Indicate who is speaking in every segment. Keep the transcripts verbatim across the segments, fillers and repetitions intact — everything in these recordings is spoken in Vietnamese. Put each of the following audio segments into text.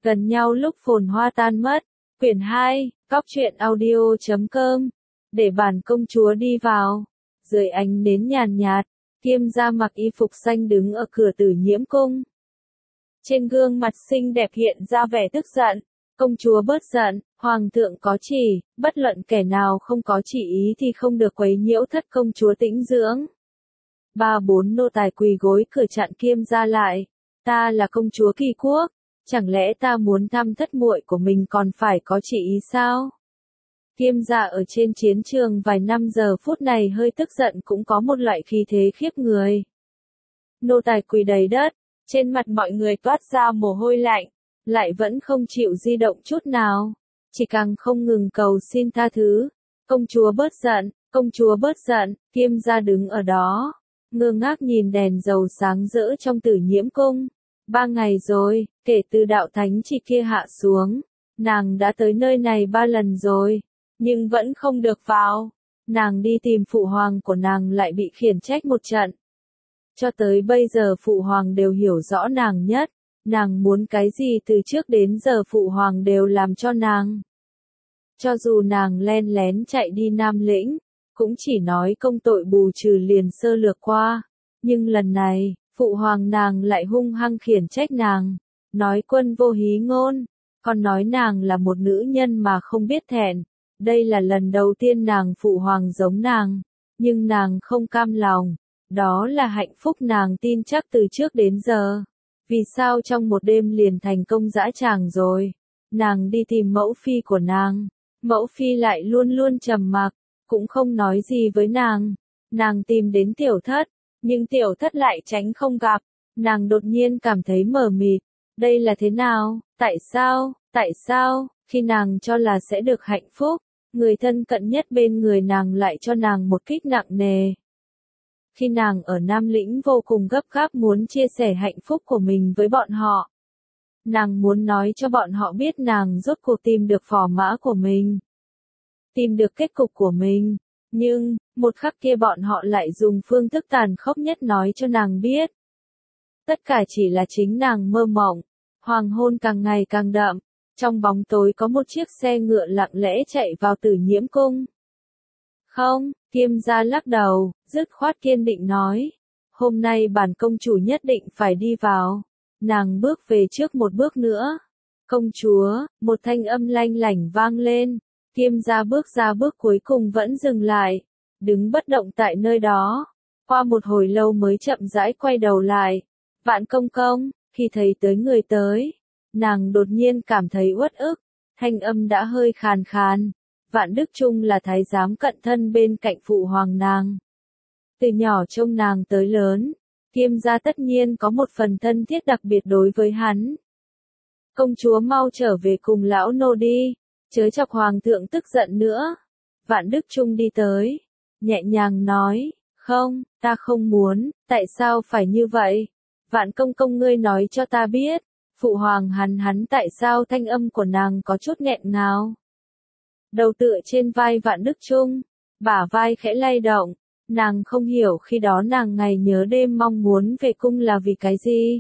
Speaker 1: Gần nhau lúc phồn hoa tan mất. Quyển hai, Cóc truyện audio chấm com. Để bản công chúa đi vào. Dưới ánh nến nhàn nhạt, Kiêm gia mặc y phục xanh đứng ở cửa Tử Nhiễm cung. Trên gương mặt xinh đẹp hiện ra vẻ tức giận. Công chúa bớt giận, hoàng thượng có chỉ, bất luận kẻ nào không có chỉ ý thì không được quấy nhiễu thất công chúa tĩnh dưỡng. Ba bốn nô tài quỳ gối cửa chặn Kiêm gia lại. Ta là công chúa Kỳ Quốc, chẳng lẽ ta muốn thăm thất muội của mình còn phải có chỉ ý sao? Kiêm gia ở trên chiến trường vài năm giờ phút này hơi tức giận cũng có một loại khí thế khiếp người. Nô tài quỳ đầy đất, trên mặt mọi người toát ra mồ hôi lạnh, lại vẫn không chịu di động chút nào, chỉ càng không ngừng cầu xin tha thứ. Công chúa bớt giận, công chúa bớt giận. Kiêm gia đứng ở đó, ngơ ngác nhìn đèn dầu sáng rỡ trong Tử Nhiễm cung. Ba ngày rồi, kể từ đạo thánh chỉ kia hạ xuống, nàng đã tới nơi này ba lần rồi, nhưng vẫn không được vào. Nàng đi tìm phụ hoàng của nàng lại bị khiển trách một trận. Cho tới bây giờ phụ hoàng đều hiểu rõ nàng nhất, nàng muốn cái gì từ trước đến giờ phụ hoàng đều làm cho nàng. Cho dù nàng len lén chạy đi Nam Lĩnh, cũng chỉ nói công tội bù trừ liền sơ lược qua, nhưng lần này, phụ hoàng nàng lại hung hăng khiển trách nàng, nói quân vô hí ngôn, còn nói nàng là một nữ nhân mà không biết thẹn. Đây là lần đầu tiên nàng phụ hoàng giống nàng, nhưng nàng không cam lòng, đó là hạnh phúc nàng tin chắc từ trước đến giờ. Vì sao trong một đêm liền thành công dã tràng rồi? Nàng đi tìm mẫu phi của nàng, mẫu phi lại luôn luôn trầm mặc, cũng không nói gì với nàng. Nàng tìm đến tiểu thất, nhưng tiểu thất lại tránh không gặp. Nàng đột nhiên cảm thấy mờ mịt, đây là thế nào, tại sao, tại sao, khi nàng cho là sẽ được hạnh phúc, người thân cận nhất bên người nàng lại cho nàng một kích nặng nề. Khi nàng ở Nam Lĩnh vô cùng gấp gáp muốn chia sẻ hạnh phúc của mình với bọn họ. Nàng muốn nói cho bọn họ biết nàng rốt cuộc tìm được phò mã của mình. Tìm được kết cục của mình. Nhưng, một khắc kia bọn họ lại dùng phương thức tàn khốc nhất nói cho nàng biết. Tất cả chỉ là chính nàng mơ mộng. Hoàng hôn càng ngày càng đậm. Trong bóng tối có một chiếc xe ngựa lặng lẽ chạy vào Tử Nhiễm cung. Không, Kiêm gia lắc đầu, dứt khoát kiên định nói. Hôm nay bản công chủ nhất định phải đi vào. Nàng bước về trước một bước nữa. Công chúa, một thanh âm lanh lảnh vang lên. Kiêm gia bước ra bước cuối cùng vẫn dừng lại. Đứng bất động tại nơi đó. Qua một hồi lâu mới chậm rãi quay đầu lại. Vạn công công, khi thấy tới người tới. Nàng đột nhiên cảm thấy uất ức. Thanh âm đã hơi khàn khàn. Vạn Đức Trung là thái giám cận thân bên cạnh phụ hoàng nàng. Từ nhỏ trông nàng tới lớn, Kiêm gia tất nhiên có một phần thân thiết đặc biệt đối với hắn. Công chúa mau trở về cùng lão nô đi, chớ chọc hoàng thượng tức giận nữa. Vạn Đức Trung đi tới, nhẹ nhàng nói, không, ta không muốn, tại sao phải như vậy? Vạn công công ngươi nói cho ta biết. Phụ hoàng hắn hắn tại sao thanh âm của nàng có chút nghẹn ngào. Đầu tựa trên vai Vạn Đức Trung, bả vai khẽ lay động, nàng không hiểu khi đó nàng ngày nhớ đêm mong muốn về cung là vì cái gì.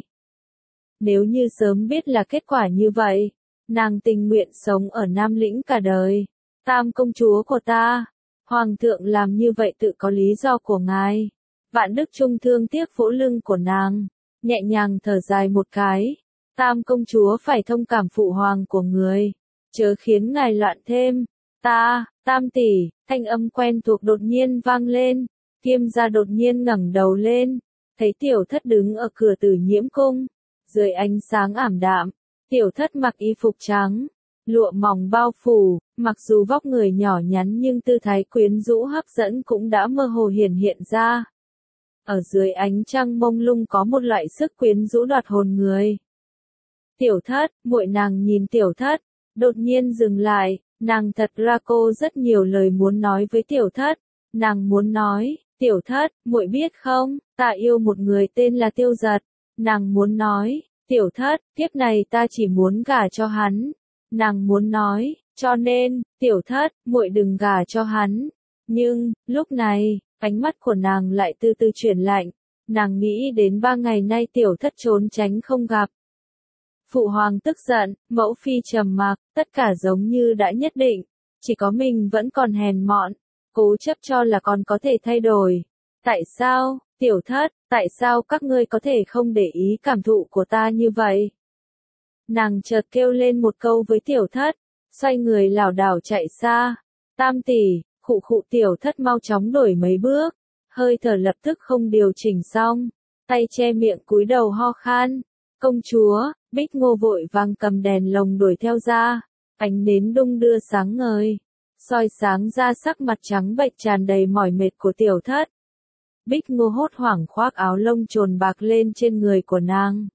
Speaker 1: Nếu như sớm biết là kết quả như vậy, nàng tình nguyện sống ở Nam Lĩnh cả đời. Tam công chúa của ta, hoàng thượng làm như vậy tự có lý do của ngài. Vạn Đức Trung thương tiếc vỗ lưng của nàng, nhẹ nhàng thở dài một cái. Tam công chúa phải thông cảm phụ hoàng của người, chớ khiến ngài loạn thêm. Ta, Tam tỷ, thanh âm quen thuộc đột nhiên vang lên. Kiêm gia đột nhiên ngẩng đầu lên, thấy tiểu thất đứng ở cửa Tử Nhiễm cung. Dưới ánh sáng ảm đạm, tiểu thất mặc y phục trắng, lụa mỏng bao phủ, mặc dù vóc người nhỏ nhắn nhưng tư thái quyến rũ hấp dẫn cũng đã mơ hồ hiển hiện ra. Ở dưới ánh trăng mông lung có một loại sức quyến rũ đoạt hồn người. Tiểu thất, muội nàng nhìn tiểu thất, đột nhiên dừng lại, nàng thật ra cô rất nhiều lời muốn nói với tiểu thất. Nàng muốn nói, tiểu thất, muội biết không, ta yêu một người tên là Tiêu Giật. Nàng muốn nói, tiểu thất, kiếp này ta chỉ muốn gả cho hắn. Nàng muốn nói, cho nên, tiểu thất, muội đừng gả cho hắn. Nhưng, lúc này, ánh mắt của nàng lại từ từ chuyển lạnh. Nàng nghĩ đến ba ngày nay tiểu thất trốn tránh không gặp. Phụ hoàng tức giận, mẫu phi trầm mặc, tất cả giống như đã nhất định. Chỉ có mình vẫn còn hèn mọn, cố chấp cho là còn có thể thay đổi. Tại sao, tiểu thất, tại sao các ngươi có thể không để ý cảm thụ của ta như vậy? Nàng chợt kêu lên một câu với tiểu thất, xoay người lảo đảo chạy xa. Tam tỷ, khụ khụ tiểu thất mau chóng đổi mấy bước, hơi thở lập tức không điều chỉnh xong, tay che miệng cúi đầu ho khan. Công chúa, Bích Ngô vội vàng cầm đèn lồng đuổi theo ra, ánh nến đung đưa sáng ngời, soi sáng ra sắc mặt trắng bệch tràn đầy mỏi mệt của tiểu thất. Bích Ngô hốt hoảng khoác áo lông trồn bạc lên trên người của nàng.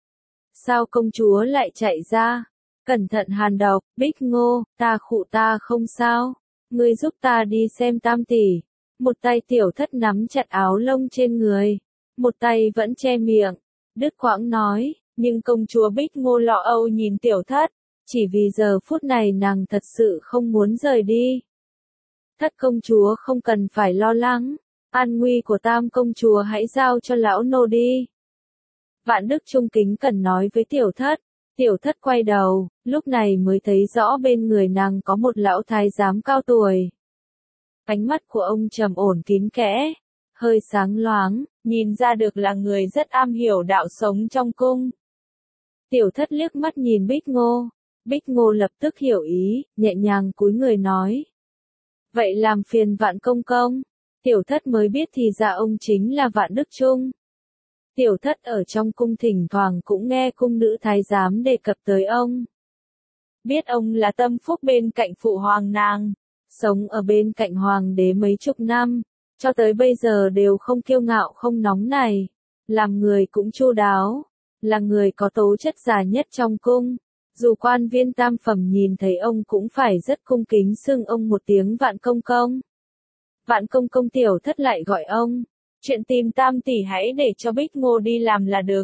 Speaker 1: Sao công chúa lại chạy ra? Cẩn thận hàn độc, Bích Ngô, ta khụ ta không sao, ngươi giúp ta đi xem tam tỷ. Một tay tiểu thất nắm chặt áo lông trên người, một tay vẫn che miệng, đứt quãng nói, nhưng công chúa Bích Ngô lo âu nhìn tiểu thất, chỉ vì giờ phút này nàng thật sự không muốn rời đi. Thất công chúa không cần phải lo lắng, an nguy của tam công chúa hãy giao cho lão nô đi. Vạn Đức trung kính cần nói với tiểu thất, tiểu thất quay đầu, lúc này mới thấy rõ bên người nàng có một lão thái giám cao tuổi. Ánh mắt của ông trầm ổn kín kẽ, hơi sáng loáng, nhìn ra được là người rất am hiểu đạo sống trong cung. Tiểu thất liếc mắt nhìn Bích Ngô, Bích Ngô lập tức hiểu ý, nhẹ nhàng cúi người nói. Vậy làm phiền Vạn công công, tiểu thất mới biết thì ra ông chính là Vạn Đức Trung. Tiểu thất ở trong cung thỉnh thoảng cũng nghe cung nữ thái giám đề cập tới ông. Biết ông là tâm phúc bên cạnh phụ hoàng nàng, sống ở bên cạnh hoàng đế mấy chục năm, cho tới bây giờ đều không kiêu ngạo không nóng nảy, làm người cũng chu đáo, là người có tố chất già nhất trong cung. Dù quan viên tam phẩm nhìn thấy ông cũng phải rất cung kính xưng ông một tiếng Vạn công công. Vạn công công tiểu thất lại gọi ông. Chuyện tìm tam tỷ hãy để cho Bích Ngô đi làm là được.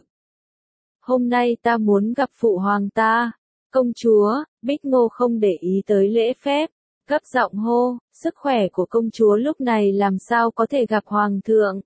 Speaker 1: Hôm nay ta muốn gặp phụ hoàng ta. Công chúa, Bích Ngô không để ý tới lễ phép, gấp giọng hô, sức khỏe của công chúa lúc này làm sao có thể gặp hoàng thượng.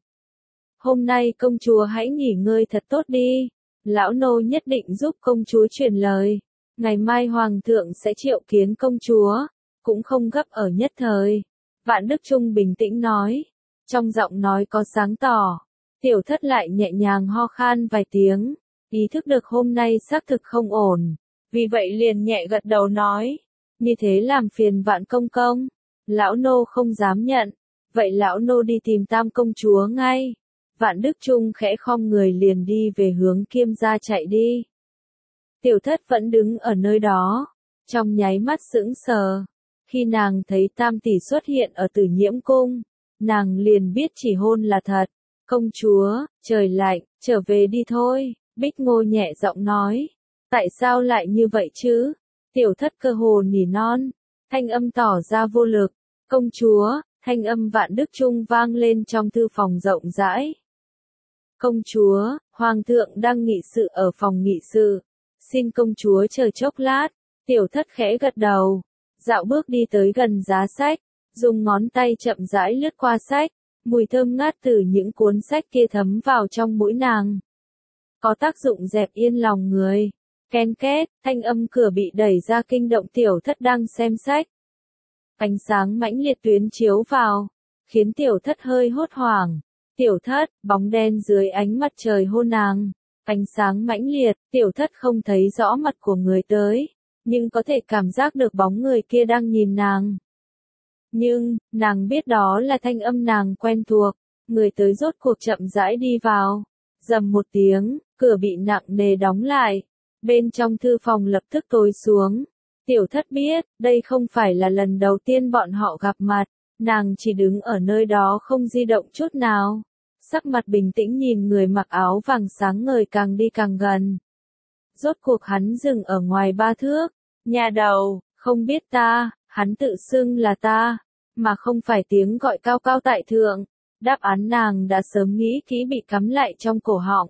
Speaker 1: Hôm nay công chúa hãy nghỉ ngơi thật tốt đi, lão nô nhất định giúp công chúa truyền lời. Ngày mai hoàng thượng sẽ triệu kiến công chúa, cũng không gấp ở nhất thời. Vạn Đức Trung bình tĩnh nói. Trong giọng nói có sáng tỏ, tiểu thất lại nhẹ nhàng ho khan vài tiếng, ý thức được hôm nay xác thực không ổn, vì vậy liền nhẹ gật đầu nói, như thế làm phiền Vạn công công, lão nô không dám nhận, vậy lão nô đi tìm tam công chúa ngay. Vạn Đức Trung khẽ khom người liền đi về hướng Kiêm gia chạy đi. Tiểu thất vẫn đứng ở nơi đó, trong nháy mắt sững sờ, khi nàng thấy tam tỷ xuất hiện ở Tử Nhiễm cung. Nàng liền biết chỉ hôn là thật. Công chúa, trời lạnh, trở về đi thôi, Bích Ngô nhẹ giọng nói. Tại sao lại như vậy chứ? Tiểu thất cơ hồ nỉ non, thanh âm tỏ ra vô lực. Công chúa, thanh âm Vạn Đức Trung vang lên trong thư phòng rộng rãi. Công chúa, hoàng thượng đang nghị sự ở phòng nghị sự. Xin công chúa chờ chốc lát. Tiểu thất khẽ gật đầu, dạo bước đi tới gần giá sách. Dùng ngón tay chậm rãi lướt qua sách, mùi thơm ngát từ những cuốn sách kia thấm vào trong mũi nàng. Có tác dụng dẹp yên lòng người. Ken két, thanh âm cửa bị đẩy ra kinh động tiểu thất đang xem sách. Ánh sáng mãnh liệt tuyến chiếu vào, khiến tiểu thất hơi hốt hoảng. Tiểu thất, bóng đen dưới ánh mặt trời hôn nàng. Ánh sáng mãnh liệt, tiểu thất không thấy rõ mặt của người tới, nhưng có thể cảm giác được bóng người kia đang nhìn nàng. Nhưng, nàng biết đó là thanh âm nàng quen thuộc, người tới rốt cuộc chậm rãi đi vào. Rầm một tiếng, cửa bị nặng nề đóng lại. Bên trong thư phòng lập tức tối xuống. Tiểu thất biết, đây không phải là lần đầu tiên bọn họ gặp mặt, nàng chỉ đứng ở nơi đó không di động chút nào. Sắc mặt bình tĩnh nhìn người mặc áo vàng sáng ngời càng đi càng gần. Rốt cuộc hắn dừng ở ngoài ba thước. Nhà đầu, không biết ta. Hắn tự xưng là ta, mà không phải tiếng gọi cao cao tại thượng. Đáp án nàng đã sớm nghĩ kỹ bị cắm lại trong cổ họng.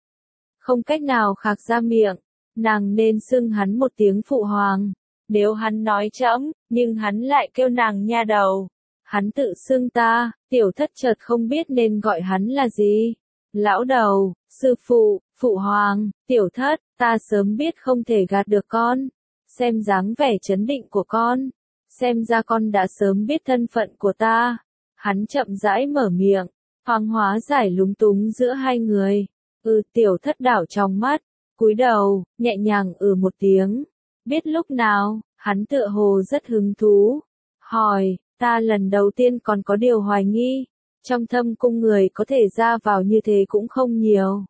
Speaker 1: Không cách nào khạc ra miệng, nàng nên xưng hắn một tiếng phụ hoàng. Nếu hắn nói trẫm, nhưng hắn lại kêu nàng nha đầu. Hắn tự xưng ta, tiểu thất chợt không biết nên gọi hắn là gì. Lão đầu, sư phụ, Phụ hoàng, tiểu thất, ta sớm biết không thể gạt được con. Xem dáng vẻ trấn định của con. Xem ra con đã sớm biết thân phận của ta. Hắn chậm rãi mở miệng. Hoàng hóa giải lúng túng giữa hai người. Ừ, tiểu thất đảo trong mắt. Cúi đầu, nhẹ nhàng ừ một tiếng. Biết lúc nào, hắn tựa hồ rất hứng thú. Hỏi, ta lần đầu tiên còn có điều hoài nghi. Trong thâm cung người có thể ra vào như thế cũng không nhiều.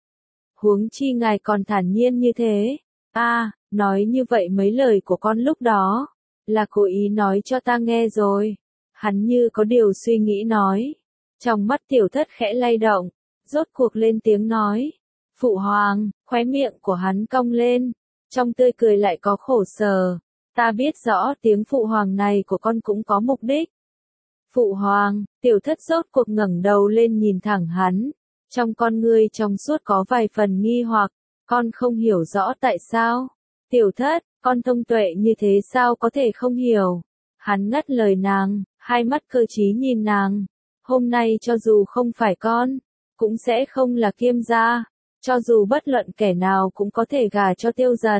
Speaker 1: Huống chi ngài còn thản nhiên như thế. À, nói như vậy mấy lời của con lúc đó. Là cố ý nói cho ta nghe rồi. Hắn như có điều suy nghĩ nói. Trong mắt tiểu thất khẽ lay động. Rốt cuộc lên tiếng nói. Phụ hoàng, khóe miệng của hắn cong lên. Trong tươi cười lại có khổ sở. Ta biết rõ tiếng phụ hoàng này của con cũng có mục đích. Phụ hoàng, tiểu thất rốt cuộc ngẩng đầu lên nhìn thẳng hắn. Trong con ngươi trong suốt có vài phần nghi hoặc, con không hiểu rõ tại sao. Tiểu thất, con thông tuệ như thế sao có thể không hiểu. Hắn ngắt lời nàng, hai mắt cơ trí nhìn nàng. Hôm nay cho dù không phải con, cũng sẽ không là Kiêm gia. Cho dù bất luận kẻ nào cũng có thể gả cho Tiêu Giật.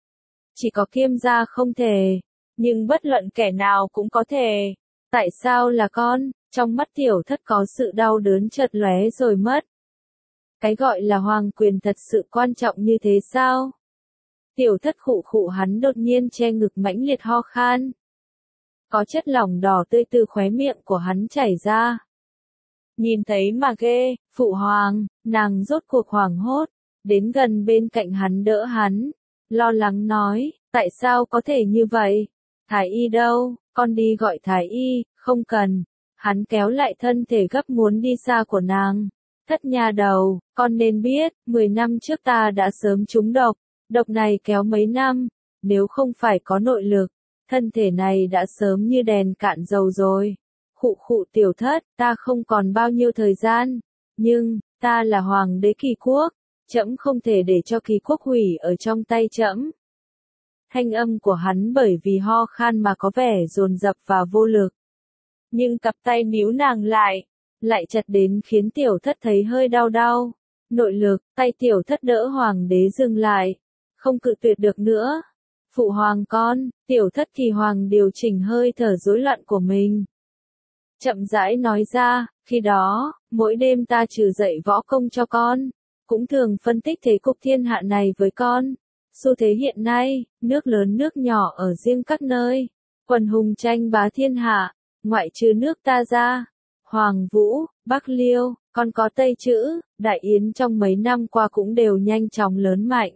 Speaker 1: Chỉ có Kiêm gia không thể, nhưng bất luận kẻ nào cũng có thể. Tại sao là con? Trong mắt tiểu thất có sự đau đớn chợt lóe rồi mất. Cái gọi là hoàng quyền thật sự quan trọng như thế sao? Tiểu thất khụ khụ hắn đột nhiên che ngực mãnh liệt ho khan. Có chất lỏng đỏ tươi từ khóe miệng của hắn chảy ra. Nhìn thấy mà ghê, phụ hoàng, nàng rốt cuộc hoảng hốt, đến gần bên cạnh hắn đỡ hắn, lo lắng nói, tại sao có thể như vậy? Thái y đâu, con đi gọi thái y, không cần. Hắn kéo lại thân thể gấp muốn đi xa của nàng. Thất nha đầu, con nên biết, mười năm trước ta đã sớm trúng độc, độc này kéo mấy năm, nếu không phải có nội lực, thân thể này đã sớm như đèn cạn dầu rồi. Khụ khụ tiểu thất, ta không còn bao nhiêu thời gian, nhưng, ta là hoàng đế Kỳ quốc, trẫm không thể để cho Kỳ quốc hủy ở trong tay trẫm. Thanh âm của hắn bởi vì ho khan mà có vẻ dồn dập và vô lực. Nhưng cặp tay níu nàng lại, lại chặt đến khiến tiểu thất thấy hơi đau đau. Nội lực, tay tiểu thất đỡ hoàng đế dừng lại, không cự tuyệt được nữa. Phụ hoàng con, tiểu thất thì hoàng điều chỉnh hơi thở rối loạn của mình. Chậm rãi nói ra, khi đó, mỗi đêm ta trừ dạy võ công cho con, cũng thường phân tích thế cục thiên hạ này với con. Xu thế hiện nay, nước lớn nước nhỏ ở riêng các nơi, quần hùng tranh bá thiên hạ, ngoại trừ nước ta ra. Hoàng Vũ, Bắc Liêu, còn có Tây Chữ, Đại Yến trong mấy năm qua cũng đều nhanh chóng lớn mạnh.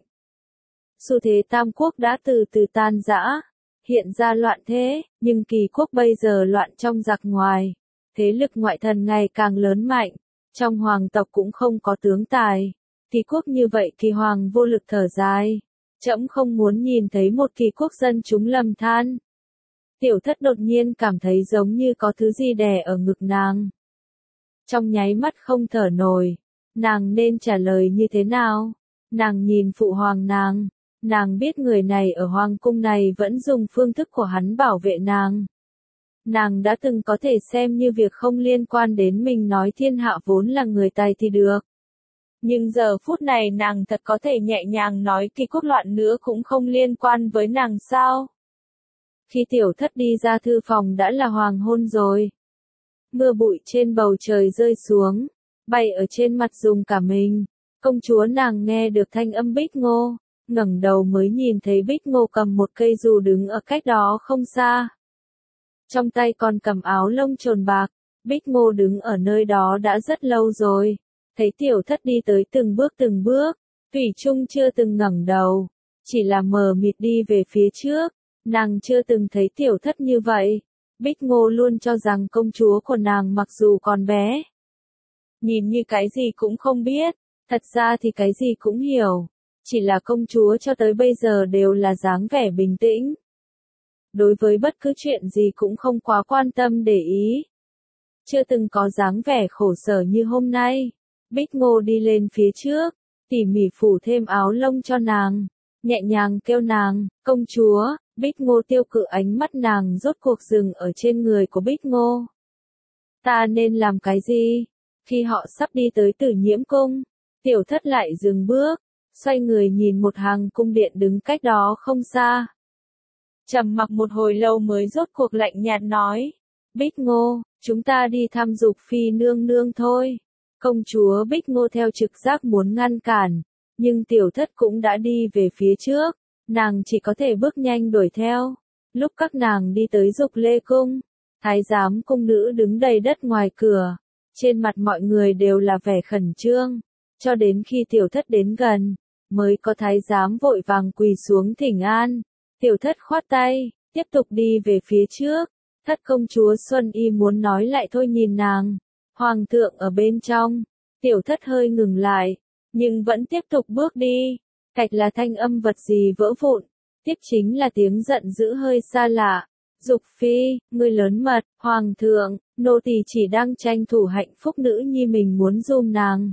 Speaker 1: Xu thế Tam Quốc đã từ từ tan rã, hiện ra loạn thế, nhưng Kỳ quốc bây giờ loạn trong giặc ngoài. Thế lực ngoại thần ngày càng lớn mạnh, trong hoàng tộc cũng không có tướng tài. Kỳ quốc như vậy Kỳ hoàng vô lực thở dài. Trẫm không muốn nhìn thấy một Kỳ quốc dân chúng lầm than. Tiểu thất đột nhiên cảm thấy giống như có thứ gì đè ở ngực nàng. Trong nháy mắt không thở nổi, nàng nên trả lời như thế nào? Nàng nhìn phụ hoàng nàng, nàng biết người này ở hoàng cung này vẫn dùng phương thức của hắn bảo vệ nàng. Nàng đã từng có thể xem như việc không liên quan đến mình nói thiên hạ vốn là người Tài thì được. Nhưng giờ phút này nàng thật có thể nhẹ nhàng nói Kỳ quốc loạn nữa cũng không liên quan với nàng sao? Khi tiểu thất đi ra thư phòng đã là hoàng hôn rồi. Mưa bụi trên bầu trời rơi xuống, bay ở trên mặt dùng cả mình. Công chúa nàng nghe được thanh âm Bích Ngô, ngẩng đầu mới nhìn thấy Bích Ngô cầm một cây dù đứng ở cách đó không xa. Trong tay còn cầm áo lông trồn bạc, Bích Ngô đứng ở nơi đó đã rất lâu rồi. Thấy tiểu thất đi tới từng bước từng bước, thủy chung chưa từng ngẩng đầu, chỉ là mờ mịt đi về phía trước. Nàng chưa từng thấy tiểu thất như vậy. Bích Ngô luôn cho rằng công chúa của nàng mặc dù còn bé, nhìn như cái gì cũng không biết, thật ra thì cái gì cũng hiểu. Chỉ là công chúa cho tới bây giờ đều là dáng vẻ bình tĩnh. Đối với bất cứ chuyện gì cũng không quá quan tâm để ý. Chưa từng có dáng vẻ khổ sở như hôm nay. Bích Ngô đi lên phía trước, tỉ mỉ phủ thêm áo lông cho nàng, nhẹ nhàng kêu nàng, công chúa. Bích Ngô tiêu cự ánh mắt nàng rốt cuộc dừng ở trên người của Bích Ngô. Ta nên làm cái gì? Khi họ sắp đi tới Tử Nhiễm cung, Tiểu thất lại dừng bước, xoay người nhìn một hàng cung điện đứng cách đó không xa. Trầm mặc một hồi lâu mới rốt cuộc lạnh nhạt nói, Bích Ngô, chúng ta đi thăm Dục Phi nương nương thôi. Công chúa Bích Ngô theo trực giác muốn ngăn cản, nhưng tiểu thất cũng đã đi về phía trước, nàng chỉ có thể bước nhanh đuổi theo. Lúc các nàng đi tới Dục Lê Cung, thái giám cung nữ đứng đầy đất ngoài cửa, trên mặt mọi người đều là vẻ khẩn trương, cho đến khi tiểu thất đến gần, mới có thái giám vội vàng quỳ xuống thỉnh an. Tiểu thất khoát tay, tiếp tục đi về phía trước. Thất công chúa Xuân Y muốn nói lại thôi nhìn nàng. Hoàng thượng ở bên trong. Tiểu thất hơi ngừng lại, nhưng vẫn tiếp tục bước đi. Cạch là thanh âm vật gì vỡ vụn. Tiếp chính là tiếng giận dữ hơi xa lạ. Dục Phi, ngươi lớn mật, Hoàng thượng, nô tỳ chỉ đang tranh thủ hạnh phúc nữ nhi mình muốn giùm nàng.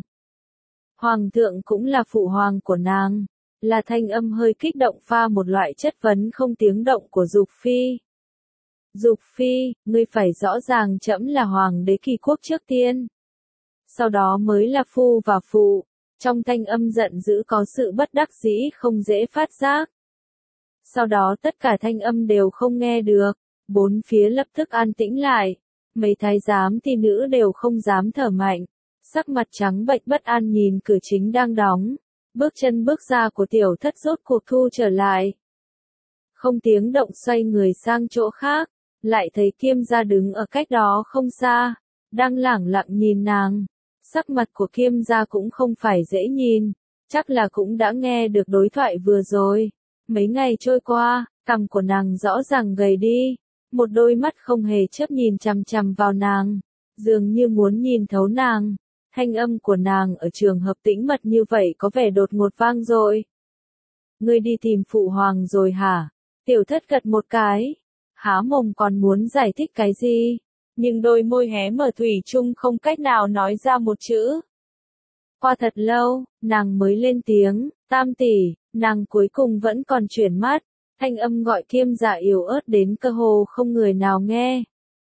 Speaker 1: Hoàng thượng cũng là phụ hoàng của nàng. Là thanh âm hơi kích động pha một loại chất vấn không tiếng động của Dục Phi. Dục Phi, ngươi phải rõ ràng trẫm là hoàng đế Kỳ quốc trước tiên. Sau đó mới là phu và phụ. Trong thanh âm giận dữ có sự bất đắc dĩ không dễ phát giác. Sau đó tất cả thanh âm đều không nghe được. Bốn phía lập tức an tĩnh lại. Mấy thái giám thị nữ đều không dám thở mạnh. Sắc mặt trắng bệch bất an nhìn cửa chính đang đóng. Bước chân bước ra của tiểu thất rốt cuộc thu trở lại. Không tiếng động xoay người sang chỗ khác, lại thấy Kiêm gia đứng ở cách đó không xa, đang lẳng lặng nhìn nàng. Sắc mặt của Kiêm gia cũng không phải dễ nhìn, chắc là cũng đã nghe được đối thoại vừa rồi. Mấy ngày trôi qua, cằm của nàng rõ ràng gầy đi, một đôi mắt không hề chớp nhìn chằm chằm vào nàng, dường như muốn nhìn thấu nàng. Thanh âm của nàng ở trường hợp tĩnh mật như vậy có vẻ đột ngột vang dội. Ngươi đi tìm phụ hoàng rồi hả? Tiểu thất gật một cái. Há mồm còn muốn giải thích cái gì? Nhưng đôi môi hé mở thủy chung không cách nào nói ra một chữ. Qua thật lâu, nàng mới lên tiếng, Tam tỷ, nàng cuối cùng vẫn còn chuyển mắt. Thanh âm gọi Kiêm gia yếu ớt đến cơ hồ không người nào nghe.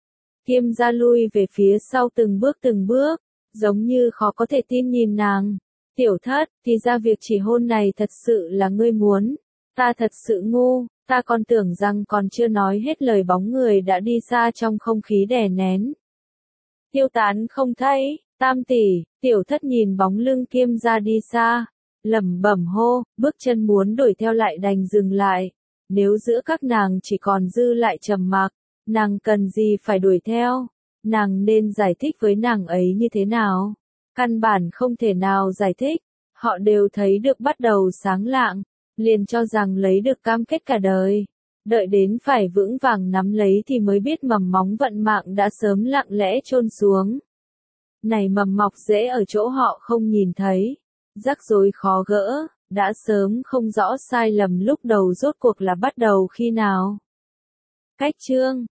Speaker 1: Kiêm gia lui về phía sau từng bước từng bước. Giống như khó có thể tin nhìn nàng. Tiểu thất, thì ra việc chỉ hôn này thật sự là ngươi muốn. Ta thật sự ngu, ta còn tưởng rằng còn chưa nói hết lời bóng người đã đi xa trong không khí đè nén. Tiêu tán không thấy, Tam tỷ, tiểu thất nhìn bóng lưng Kiêm gia đi xa. Lẩm bẩm hô, bước chân muốn đuổi theo lại đành dừng lại. Nếu giữa các nàng chỉ còn dư lại trầm mặc, nàng cần gì phải đuổi theo? Nàng nên giải thích với nàng ấy như thế nào? Căn bản không thể nào giải thích. Họ đều thấy được bắt đầu sáng lạng, liền cho rằng lấy được cam kết cả đời. Đợi đến phải vững vàng nắm lấy thì mới biết mầm móng vận mạng đã sớm lặng lẽ chôn xuống. Này mầm mọc rễ ở chỗ họ không nhìn thấy. Rắc rối khó gỡ, đã sớm không rõ sai lầm lúc đầu rốt cuộc là bắt đầu khi nào. Cách chương